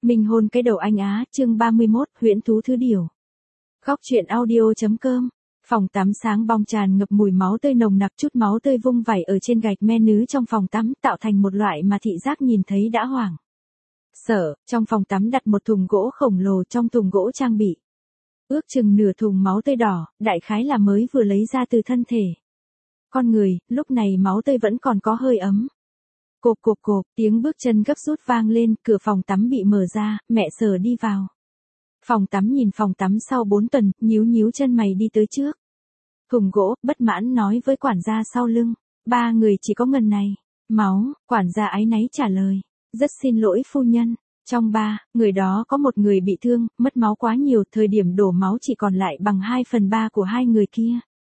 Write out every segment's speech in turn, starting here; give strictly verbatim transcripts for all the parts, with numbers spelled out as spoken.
Minh hôn cái đầu anh Á, chương ba mươi mốt, huyễn thú thứ điều. Khóc chuyện audio.com. Phòng tắm sáng bong tràn ngập mùi máu tươi nồng nặc, chút máu tươi vung vẩy ở trên gạch men nứ trong phòng tắm, tạo thành một loại mà thị giác nhìn thấy đã hoảng sợ. Trong phòng tắm đặt một thùng gỗ khổng lồ, trong thùng gỗ trang bị ước chừng nửa thùng máu tươi đỏ, đại khái là mới vừa lấy ra từ thân thể con người, lúc này máu tươi vẫn còn có hơi ấm. Cộp cộp cộp, tiếng bước chân gấp rút vang lên, cửa phòng tắm bị mở ra, mẹ Sở đi vào. Phòng tắm nhìn phòng tắm sau bốn tuần, nhíu nhíu chân mày đi tới trước thùng gỗ, bất mãn nói với quản gia sau lưng, ba người chỉ có ngần này, máu. Quản gia áy náy trả lời, rất xin lỗi phu nhân, trong ba người đó có một người bị thương, mất máu quá nhiều, thời điểm đổ máu chỉ còn lại bằng hai phần ba của hai người kia.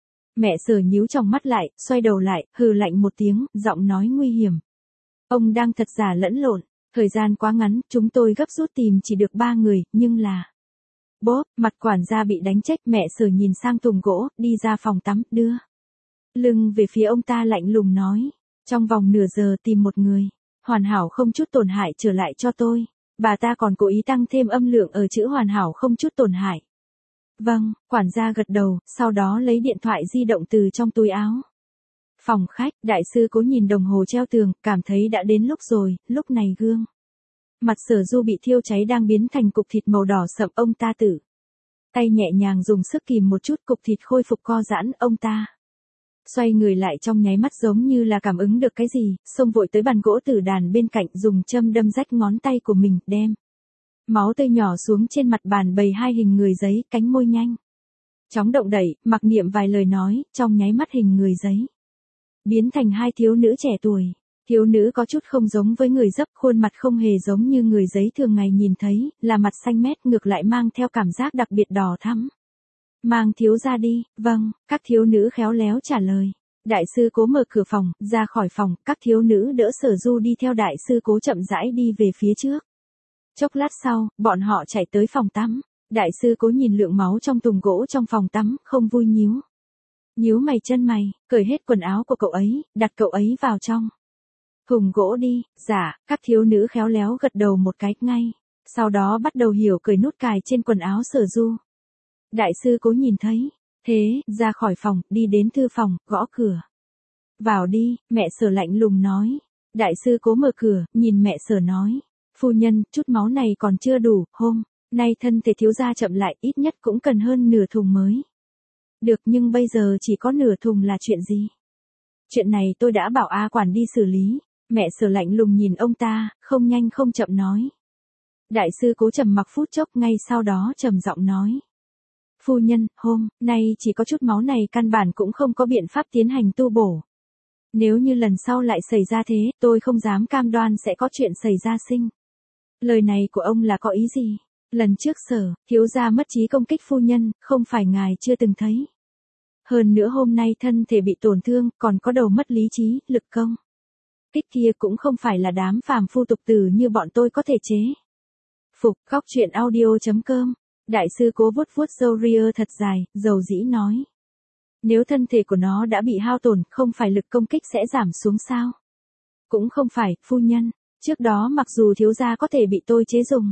Mẹ Sở nhíu trong mắt lại, xoay đầu lại, hừ lạnh một tiếng, giọng nói nguy hiểm. Ông đang thật giả lẫn lộn, thời gian quá ngắn, chúng tôi gấp rút tìm chỉ được ba người, nhưng là... Bốp, mặt quản gia bị đánh trách, mẹ Sở nhìn sang thùng gỗ, đi ra phòng tắm, đưa lưng về phía ông ta lạnh lùng nói, trong vòng nửa giờ tìm một người, hoàn hảo không chút tổn hại trở lại cho tôi. Bà ta còn cố ý tăng thêm âm lượng ở chữ hoàn hảo không chút tổn hại. Vâng, quản gia gật đầu, sau đó lấy điện thoại di động từ trong túi áo. Phòng khách, đại sư Cố nhìn đồng hồ treo tường, cảm thấy đã đến lúc rồi, lúc này gương mặt Sở Du bị thiêu cháy đang biến thành cục thịt màu đỏ sậm, ông ta tự tay nhẹ nhàng dùng sức kìm một chút, cục thịt khôi phục co giãn, ông ta xoay người lại trong nháy mắt giống như là cảm ứng được cái gì, xông vội tới bàn gỗ tử đàn bên cạnh, dùng châm đâm rách ngón tay của mình, đem máu tươi nhỏ xuống trên mặt bàn, bày hai hình người giấy, cánh môi nhanh chóng động đẩy, mặc niệm vài lời nói, trong nháy mắt hình người giấy biến thành hai thiếu nữ trẻ tuổi. Thiếu nữ có chút không giống với người dấp, khuôn mặt không hề giống như người giấy thường ngày nhìn thấy, là mặt xanh mét, ngược lại mang theo cảm giác đặc biệt đỏ thắm. Mang thiếu ra đi. Vâng, các thiếu nữ khéo léo trả lời. Đại sư Cố mở cửa phòng, ra khỏi phòng, các thiếu nữ đỡ Sở Du đi theo đại sư Cố chậm rãi đi về phía trước. Chốc lát sau, bọn họ chạy tới phòng tắm. Đại sư Cố nhìn lượng máu trong thùng gỗ trong phòng tắm, không vui nhíu nhíu mày chân mày, cởi hết quần áo của cậu ấy, đặt cậu ấy vào trong thùng gỗ đi. Dạ, các thiếu nữ khéo léo gật đầu một cái, ngay sau đó bắt đầu hiểu cởi nút cài trên quần áo Sở Du. Đại sư Cố nhìn thấy thế, ra khỏi phòng, đi đến thư phòng, gõ cửa. Vào đi, mẹ Sở lạnh lùng nói. Đại sư Cố mở cửa, nhìn mẹ Sở nói, phu nhân, chút máu này còn chưa đủ, hôm nay thân thể thiếu gia chậm lại, ít nhất cũng cần hơn nửa thùng mới được, nhưng bây giờ chỉ có nửa thùng là chuyện gì? Chuyện này tôi đã bảo A quản đi xử lý. Mẹ Sở lạnh lùng nhìn ông ta, không nhanh không chậm nói. Đại sư Cố trầm mặc phút chốc, ngay sau đó trầm giọng nói, phu nhân, hôm nay chỉ có chút máu này căn bản cũng không có biện pháp tiến hành tu bổ. Nếu như lần sau lại xảy ra thế, tôi không dám cam đoan sẽ có chuyện xảy ra sinh. Lời này của ông là có ý gì? Lần trước Sở thiếu gia mất trí công kích phu nhân, không phải ngài chưa từng thấy. Hơn nữa hôm nay thân thể bị tổn thương, còn có đầu mất lý trí, lực công kích kia cũng không phải là đám phàm phu tục tử như bọn tôi có thể chế phục. Khóc chuyện audio.com. Đại sư Cố vuốt vuốt râu ria thật dài, dầu dĩ nói, nếu thân thể của nó đã bị hao tổn, không phải lực công kích sẽ giảm xuống sao? Cũng không phải, phu nhân. Trước đó mặc dù thiếu gia có thể bị tôi chế dùng,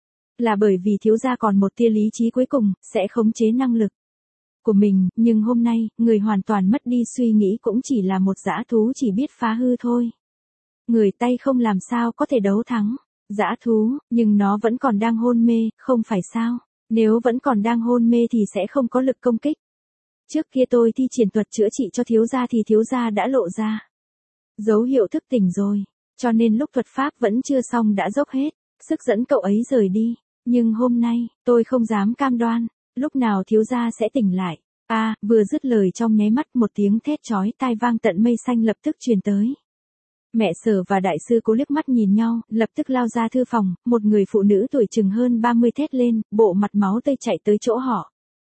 là bởi vì thiếu gia còn một tia lý trí cuối cùng, sẽ khống chế năng lực của mình, nhưng hôm nay, người hoàn toàn mất đi suy nghĩ, cũng chỉ là một dã thú chỉ biết phá hư thôi. Người tay không làm sao có thể đấu thắng dã thú, nhưng nó vẫn còn đang hôn mê, không phải sao? Nếu vẫn còn đang hôn mê thì sẽ không có lực công kích. Trước kia tôi thi triển thuật chữa trị cho thiếu gia thì thiếu gia đã lộ ra dấu hiệu thức tỉnh rồi, cho nên lúc thuật pháp vẫn chưa xong đã dốc hết sức dẫn cậu ấy rời đi. Nhưng hôm nay, tôi không dám cam đoan lúc nào thiếu gia sẽ tỉnh lại. A, à, vừa dứt lời trong nháy mắt, một tiếng thét chói tai vang tận mây xanh lập tức truyền tới. Mẹ Sở và đại sư Cố liếc mắt nhìn nhau, lập tức lao ra thư phòng, một người phụ nữ tuổi chừng hơn ba mươi thét lên, bộ mặt máu tươi chạy tới chỗ họ.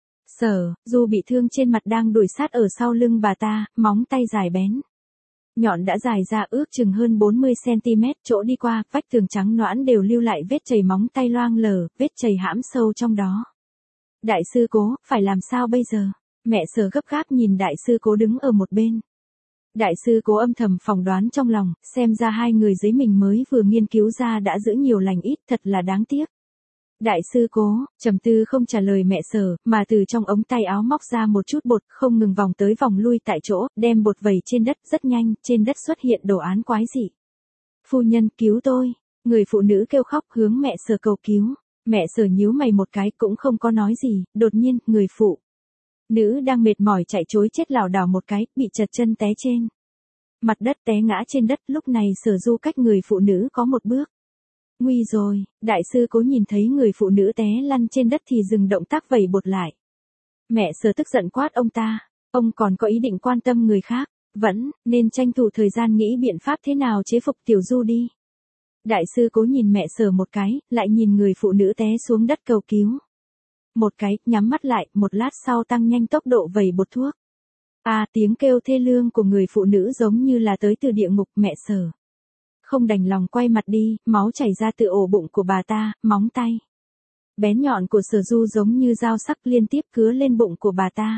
Sở Du bị thương trên mặt đang đuổi sát ở sau lưng bà ta, móng tay dài bén nhọn đã dài ra ước chừng hơn bốn mươi xăng-ti-mét, chỗ đi qua, vách tường trắng nõn đều lưu lại vết chảy móng tay loang lở, vết chảy hãm sâu trong đó. Đại sư Cố, phải làm sao bây giờ? Mẹ Sở gấp gáp nhìn đại sư Cố đứng ở một bên. Đại sư Cố âm thầm phỏng đoán trong lòng, xem ra hai người giấy mình mới vừa nghiên cứu ra đã giữ nhiều lành ít, thật là đáng tiếc. Đại sư Cố, trầm tư không trả lời mẹ Sở, mà từ trong ống tay áo móc ra một chút bột, không ngừng vòng tới vòng lui tại chỗ, đem bột vẩy trên đất, rất nhanh, trên đất xuất hiện đồ án quái dị. Phu nhân, cứu tôi. Người phụ nữ kêu khóc hướng mẹ Sở cầu cứu. Mẹ Sở nhíu mày một cái cũng không có nói gì, đột nhiên, người phụ nữ đang mệt mỏi chạy trối chết lảo đảo một cái, bị trật chân té trên mặt đất, té ngã trên đất. Lúc này Sở Du cách người phụ nữ có một bước. Nguy rồi, đại sư Cố nhìn thấy người phụ nữ té lăn trên đất thì dừng động tác vẩy bột lại. Mẹ Sở tức giận quát ông ta, ông còn có ý định quan tâm người khác, vẫn nên tranh thủ thời gian nghĩ biện pháp thế nào chế phục Tiểu Du đi. Đại sư Cố nhìn mẹ Sở một cái, lại nhìn người phụ nữ té xuống đất cầu cứu. Một cái, nhắm mắt lại, một lát sau tăng nhanh tốc độ vẩy bột thuốc. À, tiếng kêu thê lương của người phụ nữ giống như là tới từ địa ngục. Mẹ Sở không đành lòng quay mặt đi, máu chảy ra từ ổ bụng của bà ta, móng tay bén nhọn của Sở Du giống như dao sắc liên tiếp cứa lên bụng của bà ta.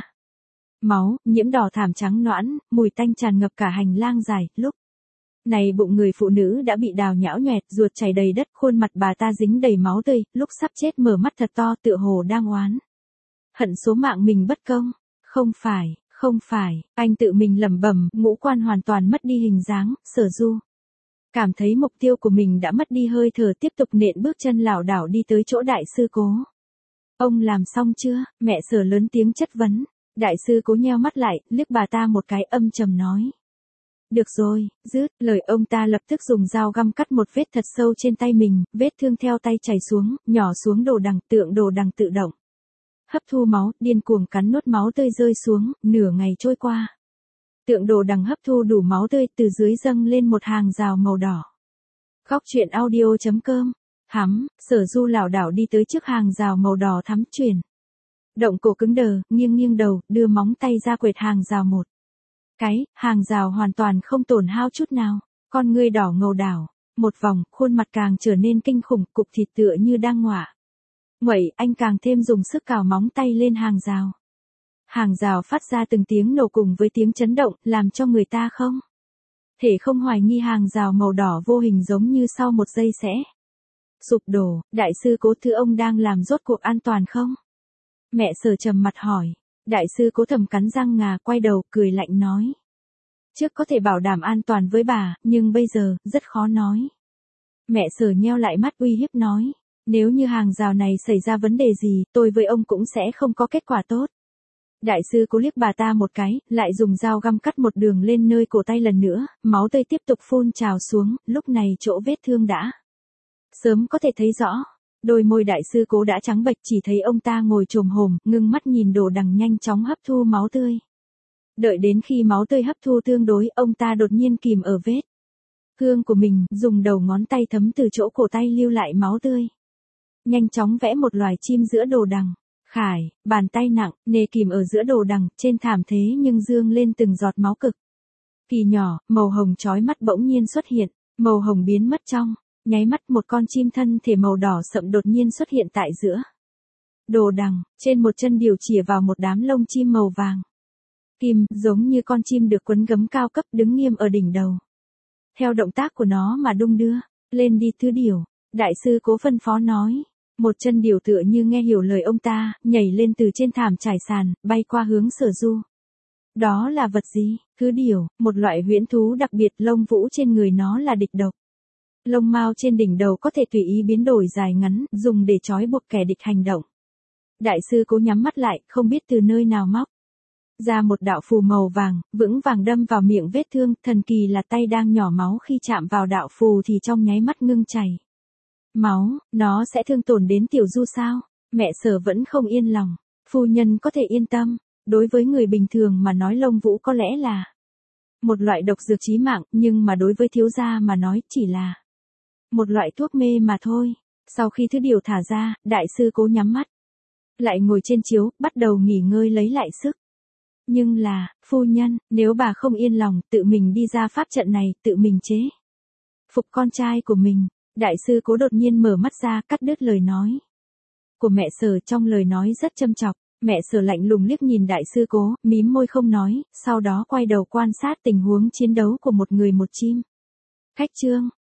Máu, nhiễm đỏ thảm trắng nõn, mùi tanh tràn ngập cả hành lang dài. Lúc này bụng người phụ nữ đã bị đào nhão nhoẹt, ruột chảy đầy đất, khuôn mặt bà ta dính đầy máu tươi, lúc sắp chết mở mắt thật to tựa hồ đang oán hận số mạng mình bất công. Không phải, không phải, anh tự mình lẩm bẩm, ngũ quan hoàn toàn mất đi hình dáng. Sở Du cảm thấy mục tiêu của mình đã mất đi hơi thở, tiếp tục nện bước chân lảo đảo đi tới chỗ đại sư Cố. Ông làm xong chưa? Mẹ Sở lớn tiếng chất vấn. Đại sư Cố nheo mắt lại, liếc bà ta một cái, âm trầm nói. Được rồi, dứt lời ông ta lập tức dùng dao găm cắt một vết thật sâu trên tay mình, vết thương theo tay chảy xuống, nhỏ xuống đồ đằng, tượng đồ đằng tự động hấp thu máu, điên cuồng cắn nuốt máu tươi rơi xuống. Nửa ngày trôi qua, tượng đồ đằng hấp thu đủ máu tươi, từ dưới dâng lên một hàng rào màu đỏ. Góc truyện audio chấm com. Hắm, Sở Du lảo đảo đi tới trước hàng rào màu đỏ thắm, chuyển động cổ cứng đờ, nghiêng nghiêng đầu, đưa móng tay ra quệt hàng rào một cái, hàng rào hoàn toàn không tổn hao chút nào. Con ngươi đỏ ngầu đảo một vòng, khuôn mặt càng trở nên kinh khủng, cục thịt tựa như đang ngọa nguậy. Anh càng thêm dùng sức cào móng tay lên hàng rào. Hàng rào phát ra từng tiếng nổ cùng với tiếng chấn động, làm cho người ta không thể không hoài nghi hàng rào màu đỏ vô hình giống như sau một giây sẽ sụp đổ. Đại sư Cố, thứ ông đang làm rốt cuộc an toàn không? Mẹ Sở trầm mặt hỏi. Đại sư Cố thầm cắn răng ngà, quay đầu, cười lạnh nói. Trước có thể bảo đảm an toàn với bà, nhưng bây giờ, rất khó nói. Mẹ Sở nheo lại mắt uy hiếp nói. Nếu như hàng rào này xảy ra vấn đề gì, tôi với ông cũng sẽ không có kết quả tốt. Đại sư Cố liếc bà ta một cái, lại dùng dao găm cắt một đường lên nơi cổ tay lần nữa, máu tươi tiếp tục phun trào xuống, lúc này chỗ vết thương đã sớm có thể thấy rõ. Đôi môi đại sư Cố đã trắng bệch, chỉ thấy ông ta ngồi chồm hổm, ngưng mắt nhìn đồ đằng nhanh chóng hấp thu máu tươi. Đợi đến khi máu tươi hấp thu tương đối, ông ta đột nhiên kìm ở vết thương của mình, dùng đầu ngón tay thấm từ chỗ cổ tay lưu lại máu tươi. Nhanh chóng vẽ một loài chim giữa đồ đằng. Khải, bàn tay nặng, nề kìm ở giữa đồ đằng, trên thảm thế nhưng dương lên từng giọt máu cực kỳ nhỏ, màu hồng chói mắt bỗng nhiên xuất hiện, màu hồng biến mất trong nháy mắt, một con chim thân thể màu đỏ sậm đột nhiên xuất hiện tại giữa đồ đằng, trên một chân điều chìa vào một đám lông chim màu vàng kim, giống như con chim được quấn gấm cao cấp đứng nghiêm ở đỉnh đầu. Theo động tác của nó mà đung đưa lên đi thứ điểu, đại sư Cố phân phó nói. Một chân điểu tựa như nghe hiểu lời ông ta, nhảy lên từ trên thảm trải sàn, bay qua hướng Sở Du. Đó là vật gì? Thứ điểu, một loại huyễn thú đặc biệt, lông vũ trên người nó là địch độc. Lông mao trên đỉnh đầu có thể tùy ý biến đổi dài ngắn, dùng để trói buộc kẻ địch hành động. Đại sư Cố nhắm mắt lại, không biết từ nơi nào móc ra một đạo phù màu vàng, vững vàng đâm vào miệng vết thương. Thần kỳ là tay đang nhỏ máu khi chạm vào đạo phù thì trong nháy mắt ngưng chảy máu. Nó sẽ thương tổn đến Tiểu Du sao? Mẹ Sở vẫn không yên lòng. Phu nhân có thể yên tâm, đối với người bình thường mà nói lông vũ có lẽ là một loại độc dược chí mạng, nhưng mà đối với thiếu gia mà nói chỉ là một loại thuốc mê mà thôi. Sau khi thứ điều thả ra, đại sư Cố nhắm mắt lại ngồi trên chiếu, bắt đầu nghỉ ngơi lấy lại sức. Nhưng là, phu nhân, nếu bà không yên lòng, tự mình đi ra pháp trận này, tự mình chế phục con trai của mình. Đại sư Cố đột nhiên mở mắt ra, cắt đứt lời nói của mẹ Sở, trong lời nói rất châm chọc. Mẹ Sở lạnh lùng liếc nhìn đại sư Cố, mím môi không nói, sau đó quay đầu quan sát tình huống chiến đấu của một người một chim. Khách Trương,